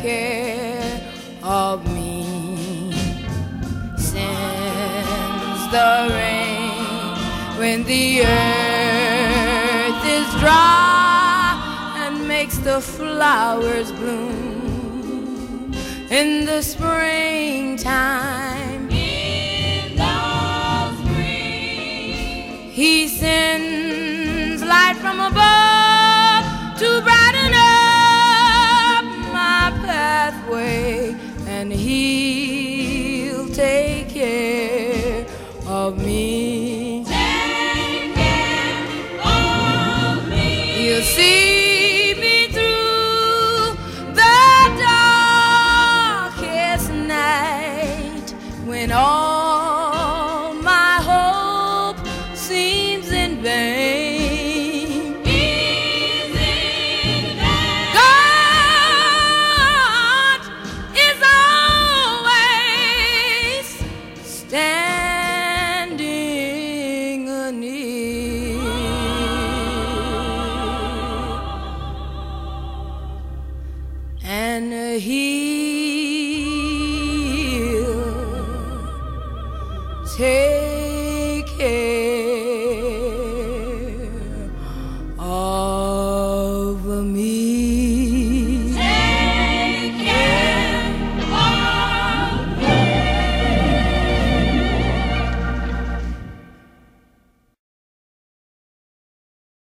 care of me. Sends the rain when the earth is dry, and makes the flowers bloom in the springtime. In the spring, He sends light from above to brighten up my pathway, and He'll take care of me. take care of me. He'll see me through the darkest night, when all my hope seems in vain. Is in vain. God is always standing near, and He